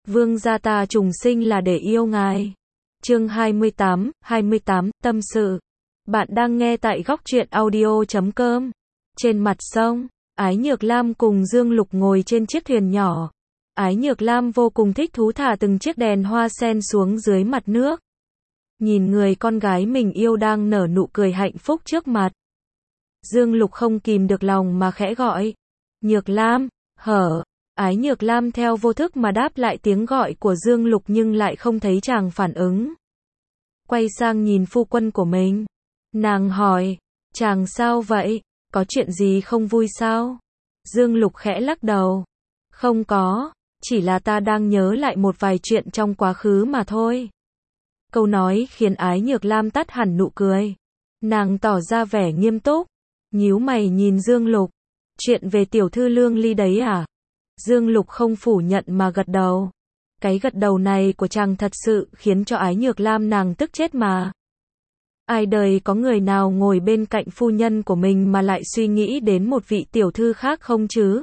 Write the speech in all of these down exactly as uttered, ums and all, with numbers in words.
Vương gia ta trùng sinh là để yêu ngài. Chương hai mươi tám, hai mươi tám, tâm sự. Bạn đang nghe tại góc truyện audio chấm com. Trên mặt sông, Ái Nhược Lam cùng Dương Lục ngồi trên chiếc thuyền nhỏ. Ái Nhược Lam vô cùng thích thú thả từng chiếc đèn hoa sen xuống dưới mặt nước. Nhìn người con gái mình yêu đang nở nụ cười hạnh phúc trước mặt. Dương Lục không kìm được lòng mà khẽ gọi. Nhược Lam, hở. Ái Nhược Lam theo vô thức mà đáp lại tiếng gọi của Dương Lục nhưng lại không thấy chàng phản ứng. Quay sang nhìn phu quân của mình. Nàng hỏi, chàng sao vậy? Có chuyện gì không vui sao? Dương Lục khẽ lắc đầu. Không có, chỉ là ta đang nhớ lại một vài chuyện trong quá khứ mà thôi. Câu nói khiến Ái Nhược Lam tắt hẳn nụ cười. Nàng tỏ ra vẻ nghiêm túc, nhíu mày nhìn Dương Lục. Chuyện về tiểu thư Lương Ly đấy à? Dương Lục không phủ nhận mà gật đầu. Cái gật đầu này của chàng thật sự khiến cho Ái Nhược Lam nàng tức chết mà. Ai đời có người nào ngồi bên cạnh phu nhân của mình mà lại suy nghĩ đến một vị tiểu thư khác không chứ?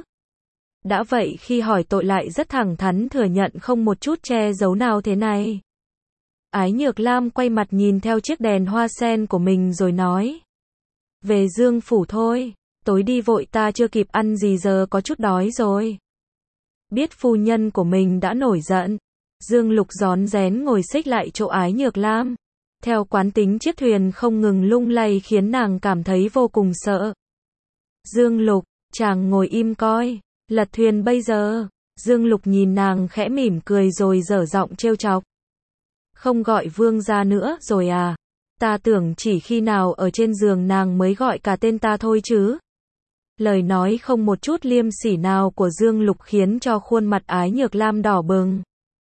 Đã vậy khi hỏi tội lại rất thẳng thắn thừa nhận không một chút che giấu nào thế này. Ái Nhược Lam quay mặt nhìn theo chiếc đèn hoa sen của mình rồi nói. Về Dương phủ thôi, tối đi vội ta chưa kịp ăn gì giờ có chút đói rồi. Biết phu nhân của mình đã nổi giận, Dương Lục rón rén ngồi xích lại chỗ Ái Nhược Lam. Theo quán tính chiếc thuyền không ngừng lung lay khiến nàng cảm thấy vô cùng sợ. Dương Lục, chàng ngồi im coi, lật thuyền bây giờ. Dương Lục nhìn nàng khẽ mỉm cười rồi dở giọng trêu chọc. Không gọi vương gia nữa rồi à? Ta tưởng chỉ khi nào ở trên giường nàng mới gọi cả tên ta thôi chứ. Lời nói không một chút liêm sỉ nào của Dương Lục khiến cho khuôn mặt Ái Nhược Lam đỏ bừng.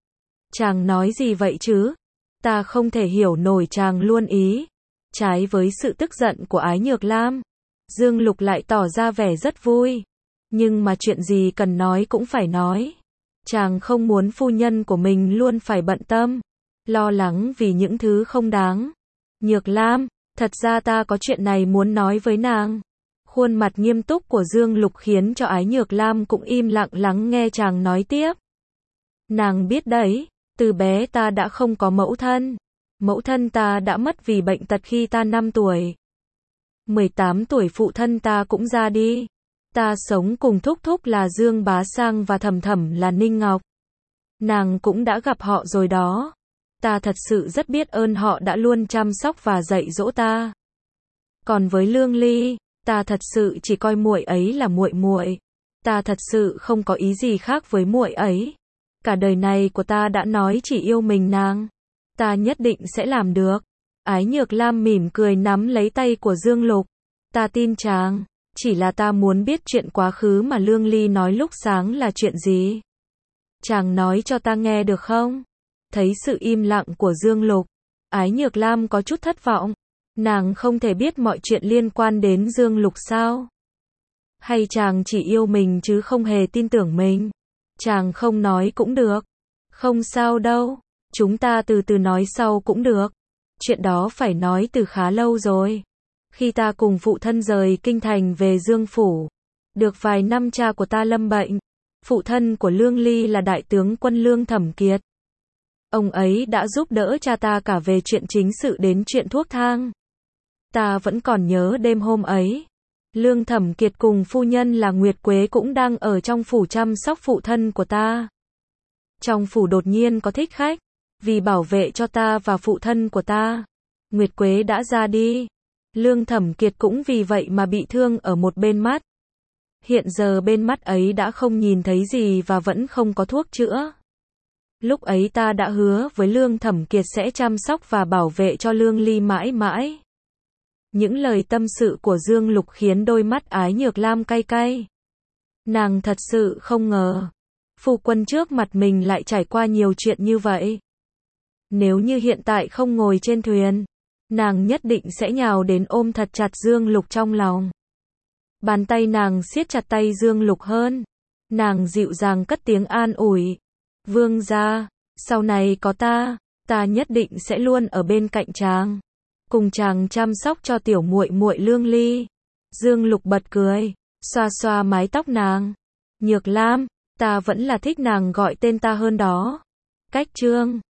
Chàng nói gì vậy chứ? Ta không thể hiểu nổi chàng luôn ý. Trái với sự tức giận của Ái Nhược Lam, Dương Lục lại tỏ ra vẻ rất vui. Nhưng mà chuyện gì cần nói cũng phải nói. Chàng không muốn phu nhân của mình luôn phải bận tâm, lo lắng vì những thứ không đáng. Nhược Lam, thật ra ta có chuyện này muốn nói với nàng. Khuôn mặt nghiêm túc của Dương Lục khiến cho Ái Nhược Lam cũng im lặng lắng nghe chàng nói tiếp. Nàng biết đấy, từ bé ta đã không có mẫu thân. Mẫu thân ta đã mất vì bệnh tật khi ta năm tuổi. mười tám tuổi phụ thân ta cũng ra đi. Ta sống cùng thúc thúc là Dương Bá Sang và thầm thầm là Ninh Ngọc. Nàng cũng đã gặp họ rồi đó. Ta thật sự rất biết ơn họ đã luôn chăm sóc và dạy dỗ ta. Còn với Lương Ly, ta thật sự chỉ coi muội ấy là muội muội. Ta thật sự không có ý gì khác với muội ấy. Cả đời này của ta đã nói chỉ yêu mình nàng. Ta nhất định sẽ làm được. Ái Nhược Lam mỉm cười nắm lấy tay của Dương Lục. Ta tin chàng. Chỉ là ta muốn biết chuyện quá khứ mà Lương Ly nói lúc sáng là chuyện gì. Chàng nói cho ta nghe được không? Thấy sự im lặng của Dương Lục, Ái Nhược Lam có chút thất vọng. Nàng không thể biết mọi chuyện liên quan đến Dương Lục sao? Hay chàng chỉ yêu mình chứ không hề tin tưởng mình? Chàng không nói cũng được. Không sao đâu, chúng ta từ từ nói sau cũng được. Chuyện đó phải nói từ khá lâu rồi. Khi ta cùng phụ thân rời kinh thành về Dương phủ, được vài năm cha của ta lâm bệnh. Phụ thân của Lương Ly là đại tướng quân Lương Thẩm Kiệt. Ông ấy đã giúp đỡ cha ta cả về chuyện chính sự đến chuyện thuốc thang. Ta vẫn còn nhớ đêm hôm ấy. Lương Thẩm Kiệt cùng phu nhân là Nguyệt Quế cũng đang ở trong phủ chăm sóc phụ thân của ta. Trong phủ đột nhiên có thích khách. Vì bảo vệ cho ta và phụ thân của ta, Nguyệt Quế đã ra đi. Lương Thẩm Kiệt cũng vì vậy mà bị thương ở một bên mắt. Hiện giờ bên mắt ấy đã không nhìn thấy gì và vẫn không có thuốc chữa. Lúc ấy ta đã hứa với Lương Thẩm Kiệt sẽ chăm sóc và bảo vệ cho Lương Ly mãi mãi. Những lời tâm sự của Dương Lục khiến đôi mắt Ái Nhược Lam cay cay. Nàng thật sự không ngờ, phu quân trước mặt mình lại trải qua nhiều chuyện như vậy. Nếu như hiện tại không ngồi trên thuyền, nàng nhất định sẽ nhào đến ôm thật chặt Dương Lục trong lòng. Bàn tay nàng siết chặt tay Dương Lục hơn. Nàng dịu dàng cất tiếng an ủi. Vương gia, sau này có ta, ta nhất định sẽ luôn ở bên cạnh chàng, cùng chàng chăm sóc cho tiểu muội muội Lương Ly. Dương Lục bật cười, xoa xoa mái tóc nàng. Nhược Lam, ta vẫn là thích nàng gọi tên ta hơn đó. cách chương